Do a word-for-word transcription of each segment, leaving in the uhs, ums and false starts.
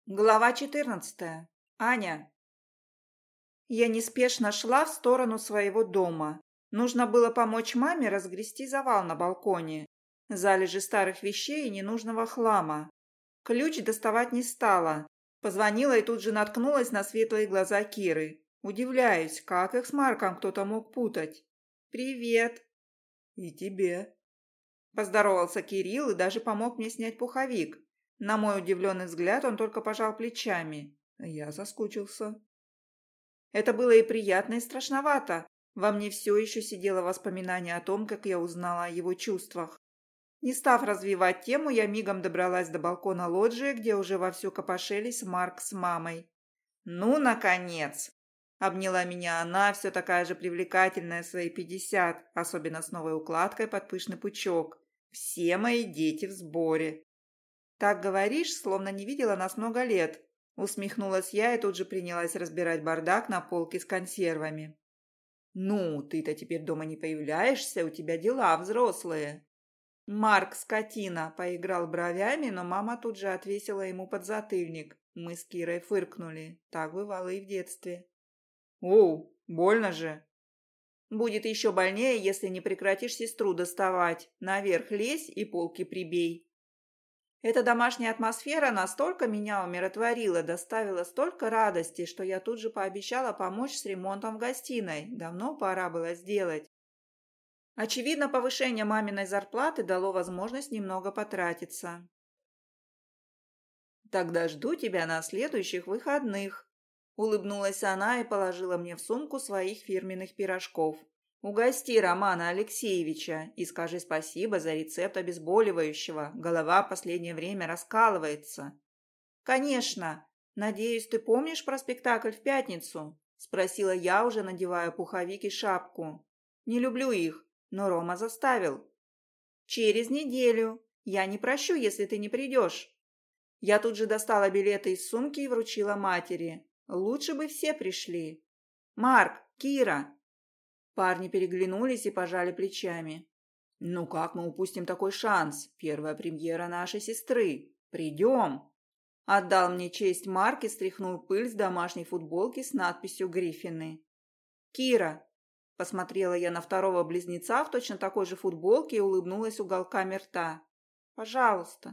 Глава четырнадцатая. Аня. Я неспешно шла в сторону своего дома. Нужно было помочь маме разгрести завал на балконе. Залежи старых вещей и ненужного хлама. Ключ доставать не стала. Позвонила и тут же наткнулась на светлые глаза Киры. Удивляюсь, как их с Марком кто-то мог путать. «Привет!» «И тебе!» Поздоровался Кирилл и даже помог мне снять пуховик. На мой удивленный взгляд он только пожал плечами. Я соскучился. Это было и приятно, и страшновато. Во мне все еще сидело воспоминание о том, как я узнала о его чувствах. Не став развивать тему, я мигом добралась до балкона лоджии, где уже вовсю копошились Марк с мамой. «Ну, наконец!» Обняла меня она, все такая же привлекательная в свои пятьдесят, особенно с новой укладкой под пышный пучок. «Все мои дети в сборе!» «Так говоришь, словно не видела нас много лет», — усмехнулась я и тут же принялась разбирать бардак на полке с консервами. «Ну, ты-то теперь дома не появляешься, у тебя дела взрослые». Марк, скотина, поиграл бровями, но мама тут же отвесила ему подзатыльник. Мы с Кирой фыркнули. Так бывало и в детстве. «Оу, больно же!» «Будет еще больнее, если не прекратишь сестру доставать. Наверх лезь и полки прибей». Эта домашняя атмосфера настолько меня умиротворила, доставила столько радости, что я тут же пообещала помочь с ремонтом в гостиной. Давно пора было сделать. Очевидно, повышение маминой зарплаты дало возможность немного потратиться. «Тогда жду тебя на следующих выходных», — улыбнулась она и положила мне в сумку своих фирменных пирожков. «Угости Романа Алексеевича и скажи спасибо за рецепт обезболивающего. Голова в последнее время раскалывается». «Конечно. Надеюсь, ты помнишь про спектакль в пятницу?» – спросила я, уже надевая пуховик и шапку. «Не люблю их, но Рома заставил». «Через неделю. Я не прощу, если ты не придешь». Я тут же достала билеты из сумки и вручила матери. Лучше бы все пришли. «Марк, Кира». Парни переглянулись и пожали плечами. «Ну как мы упустим такой шанс? Первая премьера нашей сестры. Придем!» Отдал мне честь Марк и стряхнул пыль с домашней футболки с надписью «Гриффины». «Кира!» Посмотрела я на второго близнеца в точно такой же футболке и улыбнулась уголками рта. «Пожалуйста».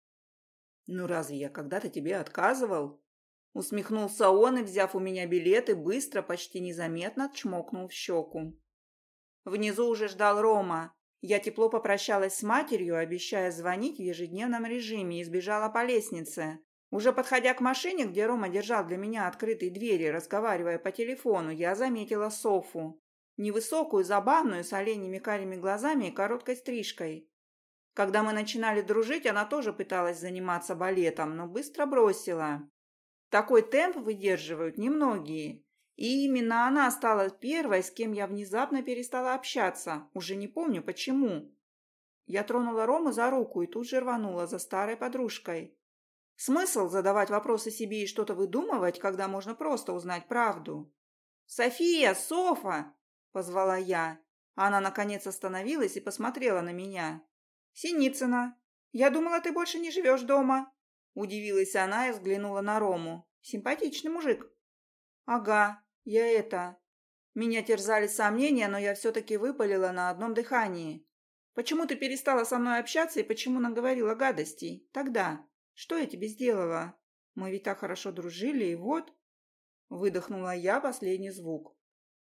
«Ну разве я когда-то тебе отказывал?» Усмехнулся он и, взяв у меня билеты, быстро, почти незаметно чмокнул в щеку. Внизу уже ждал Рома. Я тепло попрощалась с матерью, обещая звонить в ежедневном режиме, и сбежала по лестнице. Уже подходя к машине, где Рома держал для меня открытые двери, разговаривая по телефону, я заметила Софу. Невысокую, забавную, с оленями карими глазами и короткой стрижкой. Когда мы начинали дружить, она тоже пыталась заниматься балетом, но быстро бросила. Такой темп выдерживают немногие. И именно она стала первой, с кем я внезапно перестала общаться. Уже не помню, почему. Я тронула Рому за руку и тут же рванула за старой подружкой. Смысл задавать вопросы себе и что-то выдумывать, когда можно просто узнать правду? «София! Софа!» – позвала я. Она, наконец, остановилась и посмотрела на меня. «Синицына, я думала, ты больше не живешь дома». Удивилась она и взглянула на Рому. «Симпатичный мужик». «Ага, я это...» Меня терзали сомнения, но я все-таки выпалила на одном дыхании. «Почему ты перестала со мной общаться и почему наговорила гадостей? Тогда. Что я тебе сделала? Мы ведь так хорошо дружили, и вот...» Выдохнула я последний звук.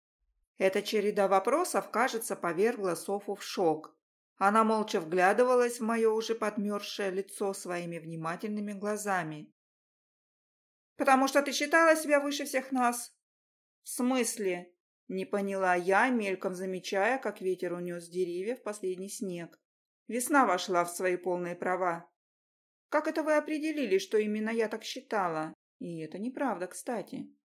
Эта череда вопросов, кажется, повергла Софу в шок. Она молча вглядывалась в мое уже подмерзшее лицо своими внимательными глазами. «Потому что ты считала себя выше всех нас?» «В смысле?» – не поняла я, мельком замечая, как ветер унес с деревьев последний снег. Весна вошла в свои полные права. «Как это вы определили, что именно я так считала? И это неправда, кстати».